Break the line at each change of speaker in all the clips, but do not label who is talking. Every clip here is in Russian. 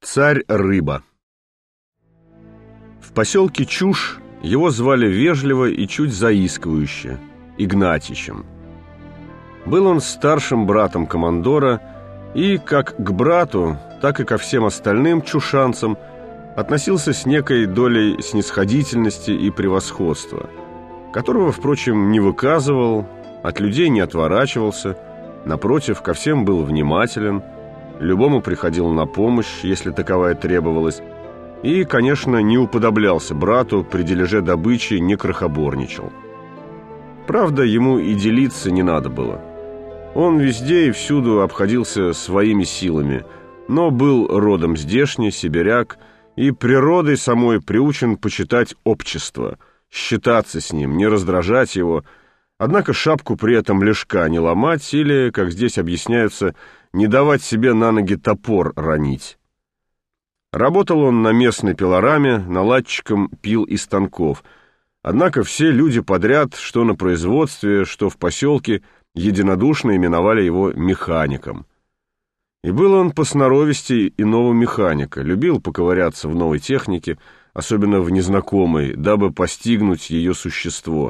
Царь-рыба. В поселке Чушь его звали вежливо и чуть заискивающе Игнатичем. Был он старшим братом командора и как к брату, так и ко всем остальным чушанцам относился с некой долей снисходительности и превосходства, которого, впрочем, не выказывал, от людей не отворачивался, напротив, ко всем был внимателен, любому приходил на помощь, если таковая требовалась, и, конечно, не уподоблялся брату, при дележе добычи не крохоборничал. Правда, ему и делиться не надо было. Он везде и всюду обходился своими силами, но был родом здешний, сибиряк, и природой самой приучен почитать общество, считаться с ним, не раздражать его, однако шапку при этом лишка не ломать или, как здесь объясняются, не давать себе на ноги топор ронить. Работал он на местной пилораме, наладчиком пил и станков, однако все люди подряд, что на производстве, что в поселке, единодушно именовали его механиком. И был он по сноровисти иного механика, любил поковыряться в новой технике, особенно в незнакомой, дабы постигнуть ее существо.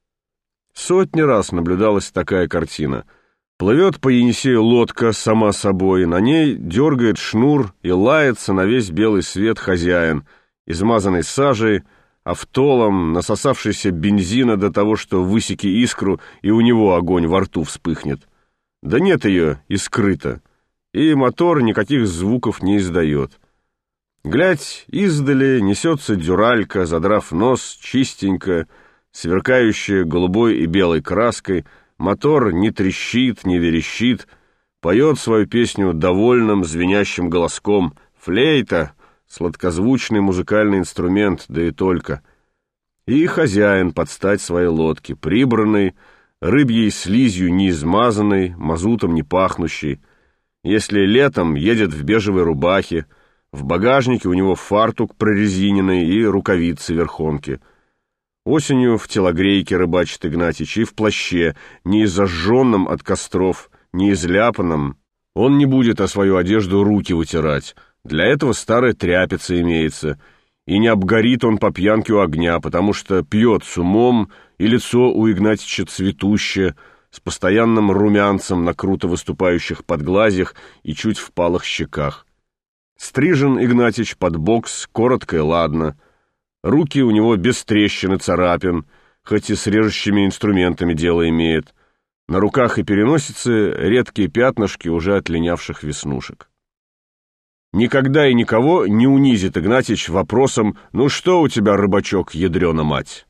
Сотни раз наблюдалась такая картина. Плывет по Енисею лодка сама собой, на ней дергает шнур и лается на весь белый свет хозяин, измазанный сажей, автолом, насосавшийся бензина до того, что высеки искру, и у него огонь во рту вспыхнет. Да нет ее и скрыто, и мотор никаких звуков не издает. Глядь, издали несется дюралька, задрав нос, чистенько, сверкающая голубой и белой краской. Мотор не трещит, не верещит, поет свою песню довольным звенящим голоском. Флейта — сладкозвучный музыкальный инструмент, да и только. И хозяин под стать своей лодке, прибранный, рыбьей слизью не измазанный, мазутом не пахнущий. Если летом едет в бежевой рубахе, в багажнике у него фартук прорезиненный и рукавицы-верхонки. Осенью в телогрейке рыбачит Игнатич и в плаще, не изожженном от костров, не изляпанном. Он не будет о свою одежду руки вытирать. Для этого старая тряпица имеется. И не обгорит он по пьянке у огня, потому что пьет с умом, и лицо у Игнатича цветущее, с постоянным румянцем на круто выступающих подглазьях и чуть впалых щеках. Стрижен Игнатич под бокс, коротко и ладно. Руки у него без трещин и царапин, хоть и с режущими инструментами дело имеет. На руках и переносице редкие пятнышки уже отлинявших веснушек. Никогда и никого не унизит Игнатич вопросом: «Ну что у тебя, рыбачок, ядрёна мать?»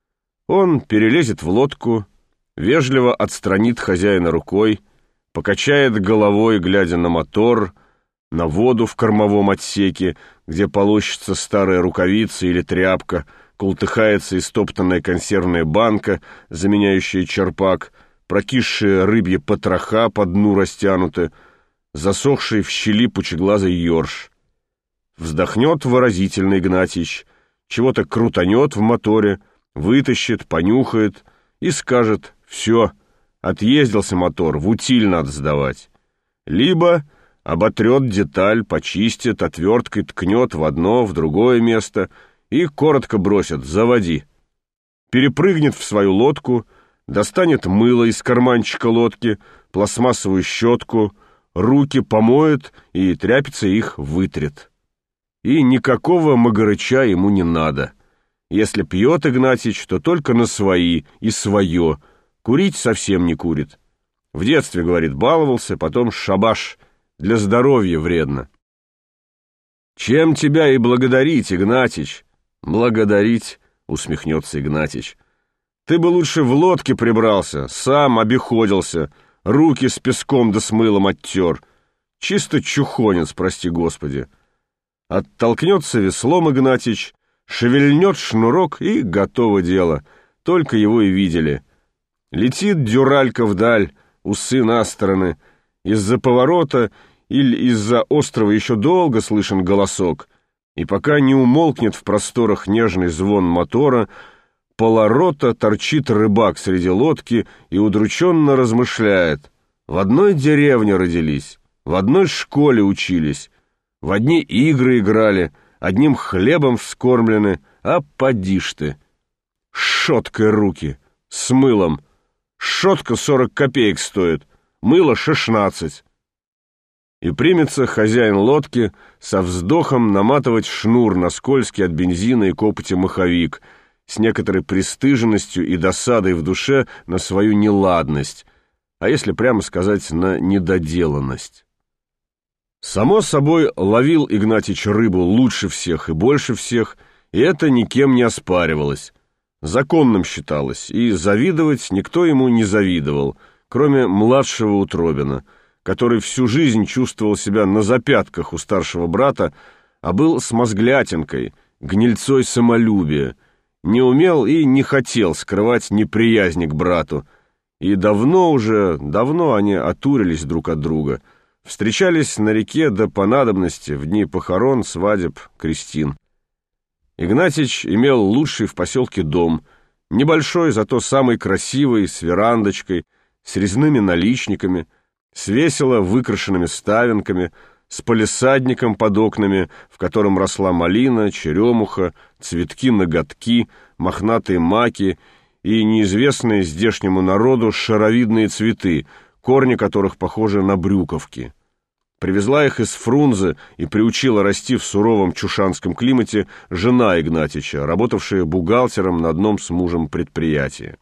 Он перелезет в лодку, вежливо отстранит хозяина рукой, покачает головой, глядя на мотор, на воду в кормовом отсеке, где полощется старая рукавица или тряпка, култыхается истоптанная консервная банка, заменяющая черпак, прокисшие рыбьи потроха по дну растянуты, засохший в щели пучеглазый ёрш. Вздохнет выразительно Игнатич, чего-то крутанет в моторе, вытащит, понюхает и скажет: «Все, отъездился мотор, в утиль надо сдавать». Либо оботрет деталь, почистит, отверткой ткнет в одно, в другое место и коротко бросит: «Заводи». Перепрыгнет в свою лодку, достанет мыло из карманчика лодки, пластмассовую щетку, руки помоет и тряпицей их вытрет. И никакого магарыча ему не надо. Если пьет Игнатич, то только на свои и свое, курить совсем не курит. В детстве, говорит, баловался, потом шабаш, для здоровья вредно. «Чем тебя и благодарить, Игнатич?» «Благодарить?» — усмехнется Игнатич. «Ты бы лучше в лодке прибрался, сам обиходился, руки с песком да с мылом оттер. Чисто чухонец, прости господи». Оттолкнется веслом Игнатич, шевельнет шнурок, и готово дело. Только его и видели. Летит дюралька вдаль, усы на стороны. Из-за поворота или из-за острова еще долго слышен голосок, и пока не умолкнет в просторах нежный звон мотора, полорота торчит рыбак среди лодки и удрученно размышляет: в одной деревне родились, в одной школе учились, В одни игры играли, одним хлебом вскормлены, а поди ж ты. Щеткой руки, с мылом. Щетка 40 копеек стоит, мыло 16. И примется хозяин лодки со вздохом наматывать шнур на скользкий от бензина и копоти маховик, с некоторой пристыженностью и досадой в душе на свою неладность, а если прямо сказать, на недоделанность. Само собой, ловил Игнатьич рыбу лучше всех и больше всех, и это никем не оспаривалось. Законным считалось, и завидовать никто ему не завидовал, кроме младшего Утробина, который всю жизнь чувствовал себя на запятках у старшего брата, а был смазглятинкой, гнильцой самолюбия, не умел и не хотел скрывать неприязни к брату, и давно они отурились друг от друга, встречались на реке до по надобности в дни похорон, свадеб, крестин. Игнатьич имел лучший в поселке дом, небольшой, зато самый красивый, с верандочкой, с резными наличниками, с весело выкрашенными ставенками, с палисадником под окнами, в котором росла малина, черемуха, цветки-ноготки, мохнатые маки и неизвестные здешнему народу шаровидные цветы, корни которых похожи на брюковки. Привезла их из Фрунзе и приучила расти в суровом чушанском климате жена Игнатьича, работавшая бухгалтером на одном с мужем предприятии.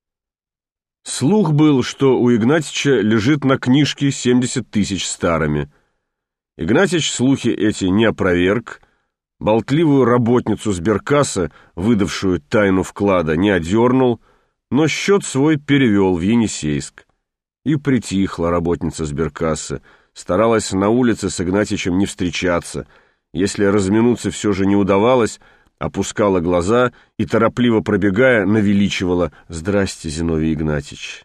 Слух был, что у Игнатьича лежит на книжке 70 тысяч старыми. Игнатьич слухи эти не опроверг, болтливую работницу сберкассы, выдавшую тайну вклада, не одернул, но счет свой перевел в Енисейск. И притихла работница сберкассы, старалась на улице с Игнатьичем не встречаться, если разминуться все же не удавалось, опускала глаза и, торопливо пробегая, навеличивала: «Здрасте, Зиновий Игнатьич».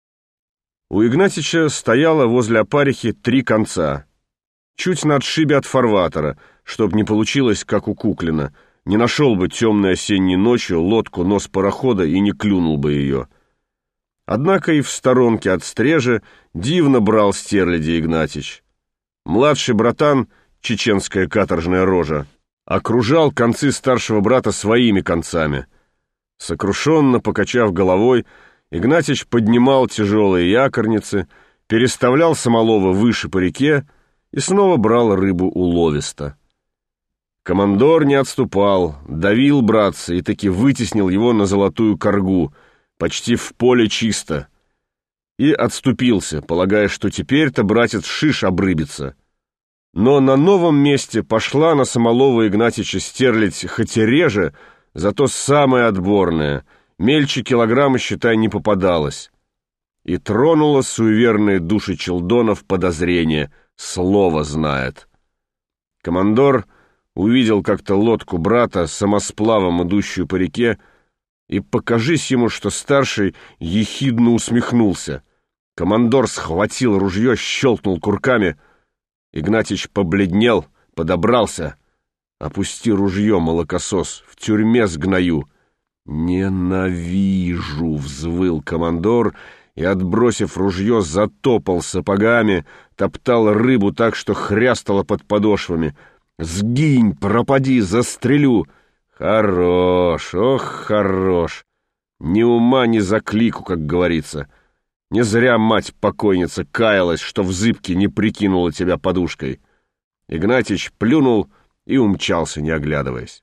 У Игнатьича стояло возле опарихи 3 конца, чуть на отшибе от фарватера, чтоб не получилось, как у Куклина, не нашел бы темной осенней ночью лодку нос парохода и не клюнул бы ее. Однако и в сторонке от стрежа дивно брал стерляди Игнатьич. Младший братан, чеченская каторжная рожа, окружал концы старшего брата своими концами. Сокрушенно покачав головой, Игнатьич поднимал тяжелые якорницы, переставлял самолова выше по реке и снова брал рыбу уловисто. Командор не отступал, давил братца и таки вытеснил его на золотую коргу, почти в поле чисто, и отступился, полагая, что теперь-то братец шиш обрыбится. Но на новом месте пошла на самолова Игнатьича стерлядь хоть и реже, зато самая отборная, мельче килограмма, считай, не попадалась. И тронула суеверные души челдонов подозрение, слово знает. Командор увидел как-то лодку брата самосплавом, идущую по реке, и покажись ему, что старший ехидно усмехнулся. Командор схватил ружье, щелкнул курками. Игнатьич побледнел, подобрался. «Опусти ружье, молокосос, в тюрьме сгною». «Ненавижу!» — взвыл командор и, отбросив ружье, затопал сапогами, топтал рыбу так, что хрястало под подошвами. «Сгинь, пропади, застрелю!» «Хорош, ох, хорош! Ни ума, ни за клику, как говорится. Не зря мать-покойница каялась, что в зыбке не прикинула тебя подушкой». Игнатьич плюнул и умчался, не оглядываясь.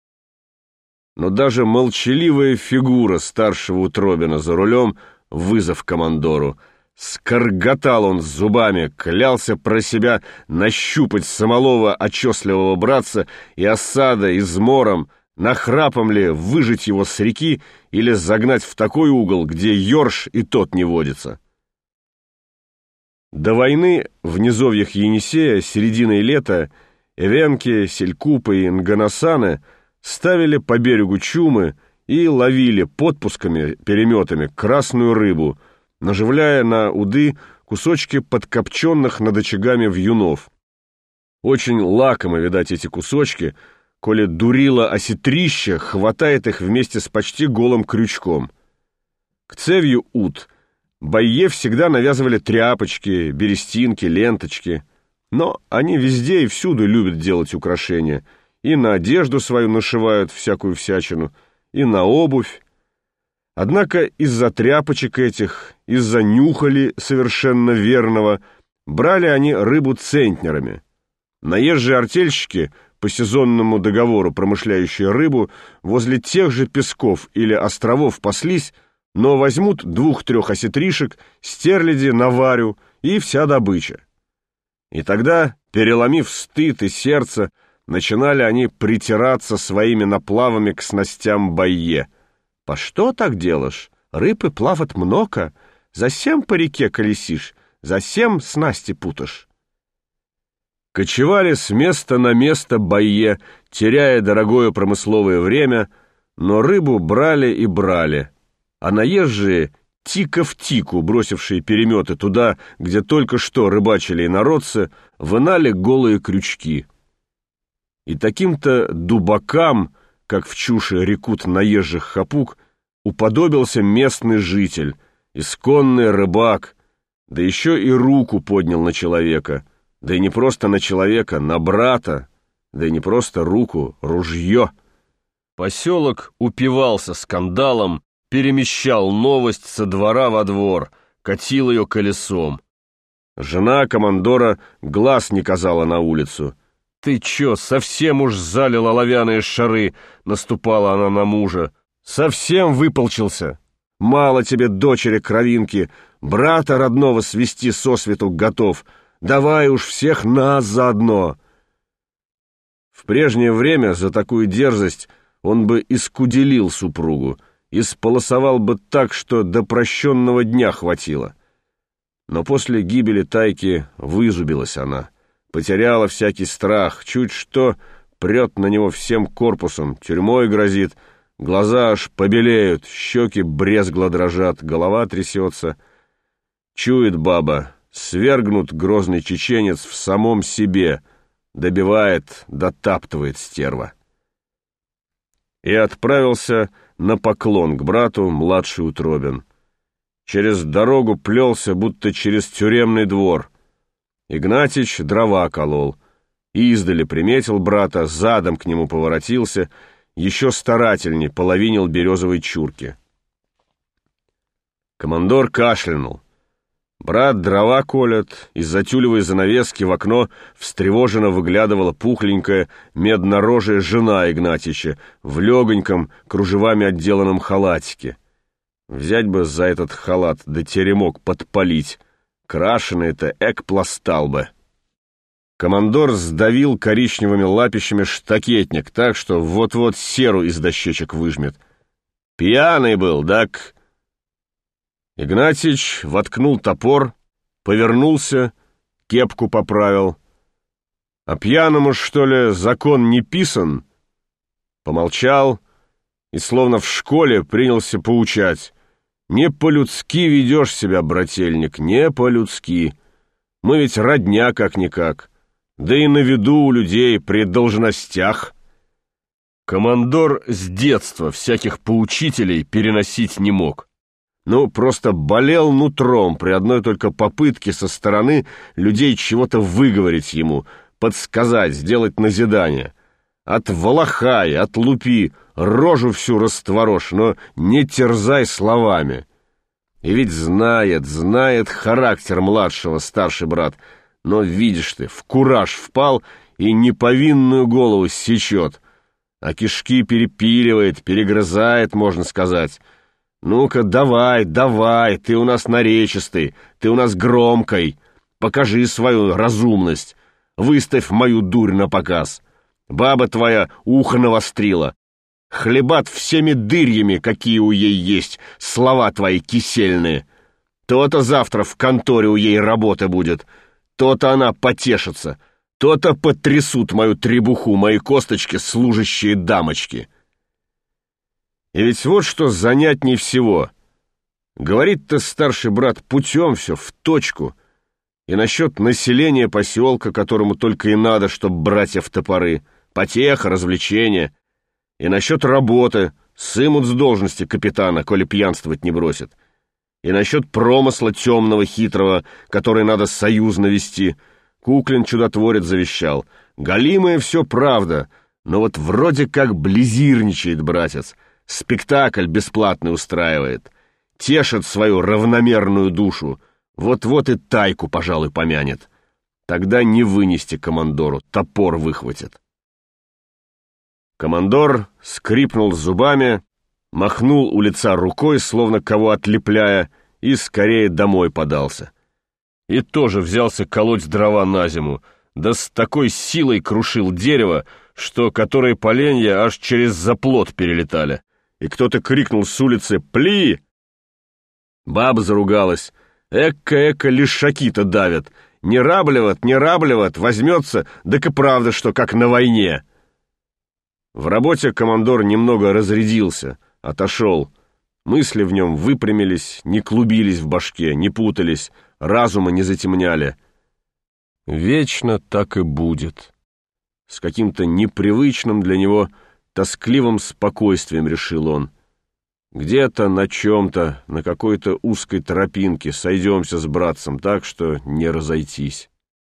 Но даже молчаливая фигура старшего Утробина за рулем — вызов командору. Скорготал он зубами, клялся про себя нащупать самолова очесливого братца и осадой, измором, нахрапом ли выжить его с реки или загнать в такой угол, где ёрш и тот не водится. До войны в низовьях Енисея серединой лета эвенки, селькупы и нганасаны ставили по берегу чумы и ловили подпусками, переметами красную рыбу, наживляя на уды кусочки подкопченных над очагами вьюнов. Очень лакомы, видать, эти кусочки, коли дурила осетрища хватает их вместе с почти голым крючком. К цевью ут байе всегда навязывали тряпочки, берестинки, ленточки. Но они везде и всюду любят делать украшения. И на одежду свою нашивают всякую всячину, и на обувь. Однако из-за тряпочек этих, из-за нюхали совершенно верного, брали они рыбу центнерами. Наезжие артельщики, по сезонному договору промышляющие рыбу, возле тех же песков или островов паслись, но возьмут 2-3 осетришек, стерляди, наварю и вся добыча. И тогда, переломив стыд и сердце, начинали они притираться своими наплавами к снастям байе. «По что так делаешь? Рыбы плават много, засем по реке колесишь, засем снасти путаешь». Кочевали с места на место байе, теряя дорогое промысловое время, но рыбу брали и брали, а наезжие, тика в тику, бросившие переметы туда, где только что рыбачили инородцы, вынали голые крючки. И таким-то дубакам, как в чуше рекут наезжих хапук, уподобился местный житель, исконный рыбак, да еще и руку поднял на человека, да и не просто на человека, на брата, да и не просто руку, ружье. Поселок упивался скандалом, перемещал новость со двора во двор, катил ее колесом. Жена командора глаз не казала на улицу. «Ты че, совсем уж залил оловянные шары?» — наступала она на мужа. «Совсем выполчился? Мало тебе дочери кровинки, брата родного свести сосвету готов. Давай уж всех нас заодно!» В прежнее время за такую дерзость он бы искуделил супругу, исполосовал бы так, что до прощенного дня хватило. Но после гибели Тайки вызубилась она, потеряла всякий страх, чуть что прет на него всем корпусом, тюрьмой грозит, глаза аж побелеют, щеки брезгло дрожат, голова трясется. Чует баба, свергнут грозный чеченец в самом себе, добивает, дотаптывает стерва. И отправился на поклон к брату младший Утробин. Через дорогу плелся, будто через тюремный двор. Игнатьич дрова колол. Издали приметил брата, задом к нему поворотился, еще старательней половинил березовой чурки. Командор кашлянул. Брат дрова колет, из-за тюлевой занавески в окно встревоженно выглядывала пухленькая меднорожая жена Игнатьича в легоньком, кружевами отделанном халатике. Взять бы за этот халат, да теремок подпалить. Крашеный-то эк пластал бы. Командор сдавил коричневыми лапищами штакетник так, что вот-вот серу из дощечек выжмет. «Пьяный был, так?» Игнатьич воткнул топор, повернулся, кепку поправил. «А пьяному, что ли, закон не писан?» Помолчал и, словно в школе, принялся поучать. «Не по-людски ведешь себя, брательник, не по-людски. Мы ведь родня как-никак, да и на виду у людей при должностях». Командор с детства всяких поучителей переносить не мог. Ну, просто болел нутром при одной только попытке со стороны людей чего-то выговорить ему, подсказать, сделать назидание. Отволохай, отлупи, рожу всю растворошь, но не терзай словами. И ведь знает характер младшего старший брат, но, видишь ты, в кураж впал и неповинную голову сечет, а кишки перепиливает, перегрызает, можно сказать. «Ну-ка, давай, ты у нас наречистый, ты у нас громкой, покажи свою разумность, выставь мою дурь на показ. Баба твоя ухо навострила, хлебат всеми дырьями, какие у ей есть, слова твои кисельные. То-то завтра в конторе у ей работа будет, то-то она потешится, то-то потрясут мою требуху, мои косточки, служащие дамочки». И ведь вот что занятней всего. Говорит-то старший брат путем все, в точку. И насчет населения поселка, которому только и надо, чтоб братья в топоры, потеха, развлечения. И насчет работы, сымут с должности капитана, коли пьянствовать не бросит. И насчет промысла темного, хитрого, который надо союзно вести. Куклин чудотворец завещал: «Галимое все правда, но вот вроде как близирничает братец, спектакль бесплатный устраивает, тешит свою равномерную душу, вот-вот и тайку, пожалуй, помянет. Тогда не вынести командору, топор выхватит». Командор скрипнул зубами, махнул у лица рукой, словно кого отлепляя, и скорее домой подался. И тоже взялся колоть дрова на зиму, да с такой силой крушил дерево, что которые поленья аж через заплот перелетали. И кто-то крикнул с улицы: «Пли!» Баба заругалась: «Эка-эка, лишаки-то давят! Не раблеват, возьмется, так и правда, что как на войне!» В работе командор немного разрядился, отошел. Мысли в нем выпрямились, не клубились в башке, не путались, разума не затемняли. Вечно так и будет. С каким-то непривычным для него тоскливым спокойствием решил он. Где-то, на чем-то, на какой-то узкой тропинке сойдемся с братцем так, что не разойтись.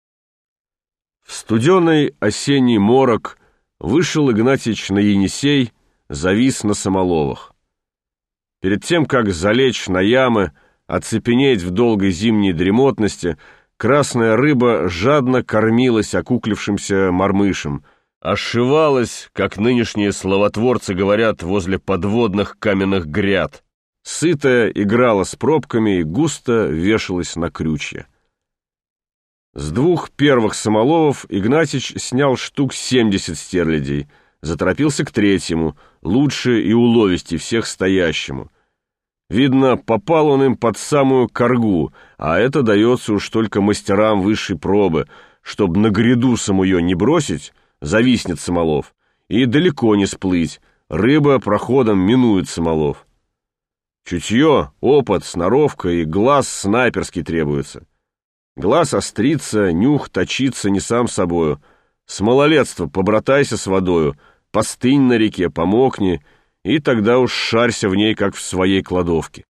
В студеный осенний морок вышел Игнатьич на Енисей, завис на Самоловах. Перед тем, как залечь на ямы, оцепенеть в долгой зимней дремотности, красная рыба жадно кормилась окуклившимся мормышем, ошивалась, как нынешние словотворцы говорят, возле подводных каменных гряд. Сытая играла с пробками и густо вешалась на крючья. С 2 первых Самоловов Игнатьич снял штук 70 стерлядей, заторопился к 3-му, лучше и уловистей всех стоящему. Видно, попал он им под самую коргу, а это дается уж только мастерам высшей пробы, чтоб на гряду самую не бросить, зависнет Самолов, и далеко не сплыть, рыба проходом минует Самолов. Чутье, опыт, сноровка и глаз снайперский требуется. Глаз острится, нюх точится не сам собою. С малолетства побратайся с водою, постынь на реке, помокни, и тогда уж шарься в ней, как в своей кладовке.